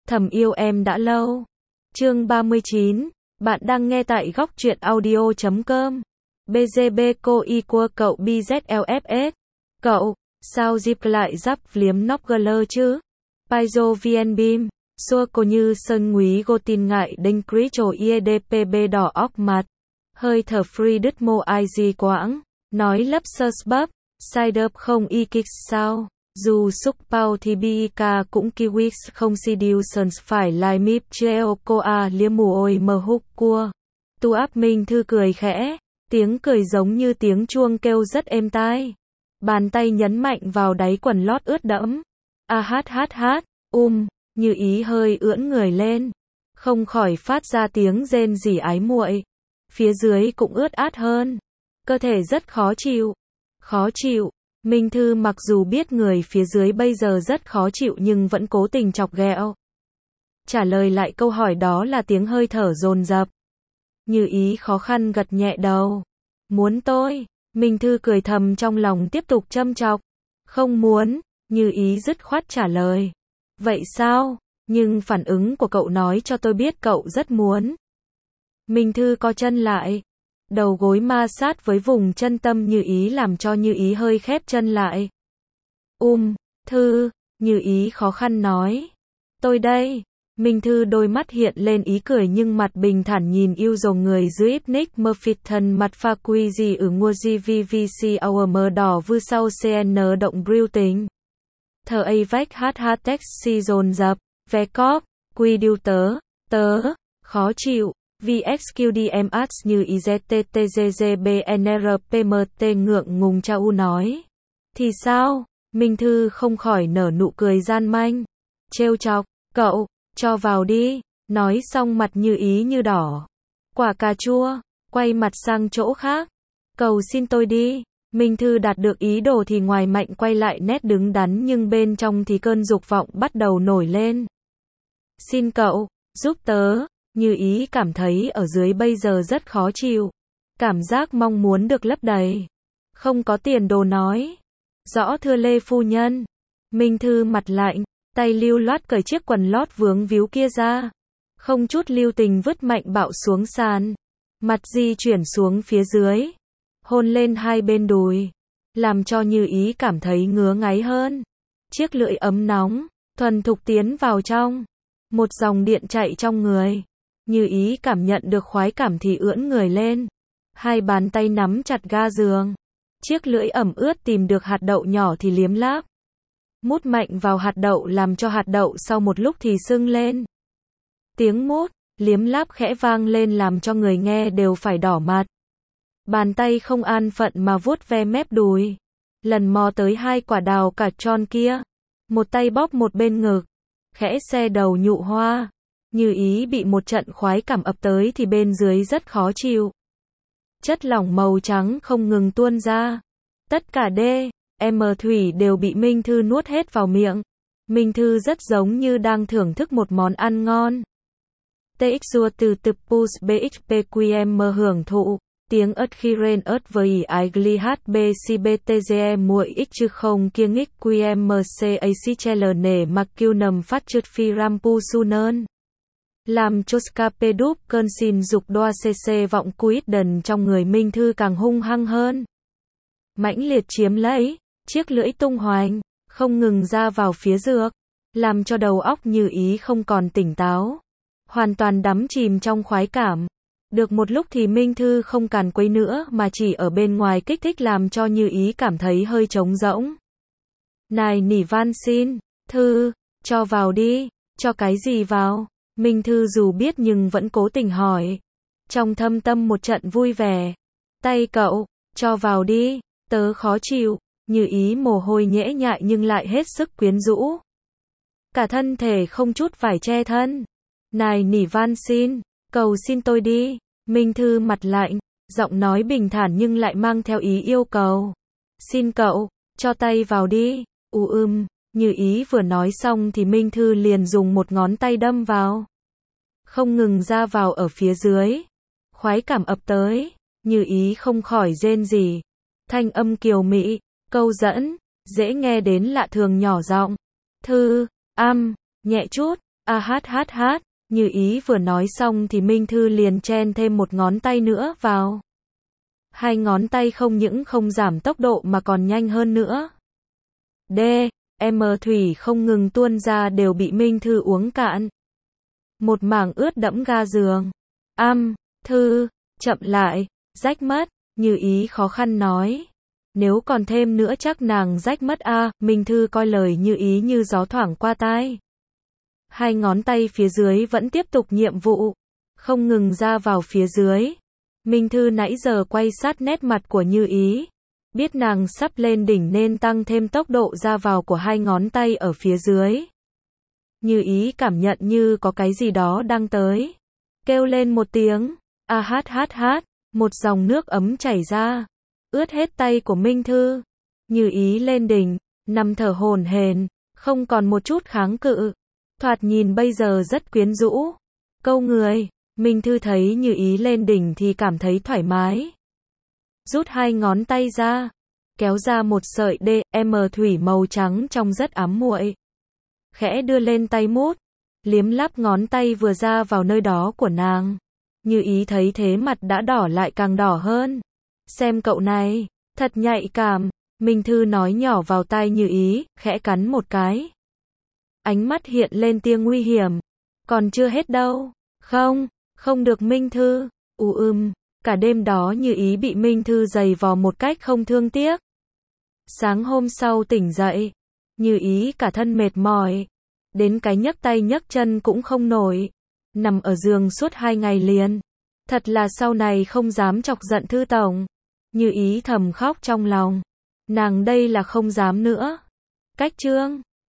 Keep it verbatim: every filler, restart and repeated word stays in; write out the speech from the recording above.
Thầm yêu em đã lâu. Chương ba mươi chín. Bạn đang nghe tại góc truyện audio chấm com. bê giê bê cô y cua cậu bê zét lờ ép ét. Cậu, sao dịp lại giáp liếm nóc gờ chứ? Paizo vn bim. Xua cô như sơn ngúy gô tin ngại đinh crí trồ i đê pê bê đỏ óc mặt. Hơi thở free đứt mô ai gì quãng. Nói lấp sơ bắp. Side up không y kích sao? Dù xúc bao thì bê ca cũng kiwis không seductions phải lai mip treo coa liếm mù ôi mờ húc cua. Tu áp Minh Thư cười khẽ, tiếng cười giống như tiếng chuông kêu rất êm tai. Bàn tay nhấn mạnh vào đáy quần lót ướt đẫm. A hát hát hát, um, như ý hơi ưỡn người lên. Không khỏi phát ra tiếng rên rỉ ái muội. Phía dưới cũng ướt át hơn. Cơ thể rất khó chịu. Khó chịu. Minh Thư mặc dù biết người phía dưới bây giờ rất khó chịu nhưng vẫn cố tình chọc ghẹo. Trả lời lại câu hỏi đó là tiếng hơi thở dồn dập. Như ý khó khăn gật nhẹ đầu. Muốn tôi? Minh Thư cười thầm trong lòng tiếp tục châm chọc. Không muốn, Như ý dứt khoát trả lời. Vậy sao? Nhưng phản ứng của cậu nói cho tôi biết cậu rất muốn. Minh Thư co chân lại. Đầu gối ma sát với vùng chân tâm Như ý làm cho Như ý hơi khép chân lại. Um, Thư, Như ý khó khăn nói. Tôi đây. Minh Thư đôi mắt hiện lên ý cười nhưng mặt bình thản nhìn yêu dòng người dưới Nick Murphyton mặt pha quy gì ở ngua gi vê vê xê our mờ đỏ vư sau xê en động briêu tính. Thờ Avac hát hát taxi dồn dập, vé cóp, quy điêu tớ, tớ, khó chịu. vê ích quy đê em ads như i zét tê tê giê giê bê en rờ pê em tê ngượng ngùng cha u nói. Thì sao? Minh Thư không khỏi nở nụ cười gian manh. Trêu chọc, cậu, cho vào đi. Nói xong mặt Như ý như đỏ. Quả cà chua, quay mặt sang chỗ khác. Cầu xin tôi đi. Minh Thư đạt được ý đồ thì ngoài mạnh quay lại nét đứng đắn nhưng bên trong thì cơn dục vọng bắt đầu nổi lên. Xin cậu, giúp tớ. Như ý cảm thấy ở dưới bây giờ rất khó chịu. Cảm giác mong muốn được lấp đầy. Không có tiền đồ nói. Rõ thưa Lê phu nhân. Minh Thư mặt lạnh, tay lưu loát cởi chiếc quần lót vướng víu kia ra. Không chút lưu tình vứt mạnh bạo xuống sàn. Mặt di chuyển xuống phía dưới. Hôn lên hai bên đùi. Làm cho Như ý cảm thấy ngứa ngáy hơn. Chiếc lưỡi ấm nóng, thuần thục tiến vào trong. Một dòng điện chạy trong người. Như ý cảm nhận được khoái cảm thì ưỡn người lên. Hai bàn tay nắm chặt ga giường. Chiếc lưỡi ẩm ướt tìm được hạt đậu nhỏ thì liếm láp. Mút mạnh vào hạt đậu làm cho hạt đậu sau một lúc thì sưng lên. Tiếng mút, liếm láp khẽ vang lên làm cho người nghe đều phải đỏ mặt. Bàn tay không an phận mà vuốt ve mép đùi. Lần mò tới hai quả đào cả tròn kia. Một tay bóp một bên ngực. Khẽ xe đầu nhụ hoa. Như ý bị một trận khoái cảm ập tới thì bên dưới rất khó chịu. Chất lỏng màu trắng không ngừng tuôn ra. Tất cả D, M thủy đều bị Minh Thư nuốt hết vào miệng. Minh Thư rất giống như đang thưởng thức một món ăn ngon. tê ích rua từ từ pus bê ích pê quy em hưởng thụ. Tiếng ớt khi rên ớt với ái gli hát bê xê bê tê giê muội ích chứ không kiêng ích quy em xê a xí che lờ nể mặc kiêu nầm phát trượt phi rampu su nơn. Làm cho scape đúp cơn xin dục đoa cc vọng quýt đần trong người Minh Thư càng hung hăng hơn. Mãnh liệt chiếm lấy, chiếc lưỡi tung hoành, không ngừng ra vào phía dược, làm cho đầu óc Như ý không còn tỉnh táo. Hoàn toàn đắm chìm trong khoái cảm. Được một lúc thì Minh Thư không càn quấy nữa mà chỉ ở bên ngoài kích thích làm cho Như ý cảm thấy hơi trống rỗng. Này nỉ van xin, Thư, cho vào đi, cho cái gì vào? Minh Thư dù biết nhưng vẫn cố tình hỏi. Trong thâm tâm một trận vui vẻ. Tay cậu, cho vào đi, tớ khó chịu. Như ý mồ hôi nhễ nhại nhưng lại hết sức quyến rũ. Cả thân thể không chút vải che thân. Này nỉ van xin, cầu xin tôi đi. Minh Thư mặt lạnh, giọng nói bình thản nhưng lại mang theo ý yêu cầu. Xin cậu, cho tay vào đi. U ưm, Như ý vừa nói xong thì Minh Thư liền dùng một ngón tay đâm vào. Không ngừng ra vào ở phía dưới. Khoái cảm ập tới. Như ý không khỏi rên rỉ. Thanh âm kiều mị, câu dẫn, dễ nghe đến lạ thường nhỏ giọng. Thư, âm, nhẹ chút, A hát hát hát, Như Ý vừa nói xong thì Minh Thư liền chen thêm một ngón tay nữa vào. Hai ngón tay không những không giảm tốc độ mà còn nhanh hơn nữa. D, M thủy không ngừng tuôn ra đều bị Minh Thư uống cạn. Một mảng ướt đẫm ga giường. Âm, Thư, chậm lại, rách mất, Như Ý khó khăn nói. Nếu còn thêm nữa chắc nàng rách mất a. À, Minh Thư coi lời Như Ý như gió thoảng qua tai. Hai ngón tay phía dưới vẫn tiếp tục nhiệm vụ, không ngừng ra vào phía dưới. Minh Thư nãy giờ quay sát nét mặt của Như Ý, biết nàng sắp lên đỉnh nên tăng thêm tốc độ ra vào của hai ngón tay ở phía dưới. Như Ý cảm nhận như có cái gì đó đang tới, kêu lên một tiếng, a hát hát hát, một dòng nước ấm chảy ra, ướt hết tay của Minh Thư. Như Ý lên đỉnh, nằm thở hổn hển, không còn một chút kháng cự, thoạt nhìn bây giờ rất quyến rũ, câu người. Minh Thư thấy Như Ý lên đỉnh thì cảm thấy thoải mái. Rút hai ngón tay ra, kéo ra một sợi D, M thủy màu trắng trong rất ám muội. Khẽ đưa lên tay mút, liếm láp ngón tay vừa ra vào nơi đó của nàng. Như Ý thấy thế mặt đã đỏ lại càng đỏ hơn. Xem cậu này, thật nhạy cảm, Minh Thư nói nhỏ vào tai Như Ý, khẽ cắn một cái. Ánh mắt hiện lên tia nguy hiểm. Còn chưa hết đâu. Không, không được Minh Thư. U ừm, cả đêm đó Như Ý bị Minh Thư giày vò một cách không thương tiếc. Sáng hôm sau tỉnh dậy, Như Ý cả thân mệt mỏi, đến cái nhấc tay nhấc chân cũng không nổi, nằm ở giường suốt hai ngày liền. Thật là sau này không dám chọc giận Thư tổng. Như Ý thầm khóc trong lòng. Nàng đây là không dám nữa. Cách chương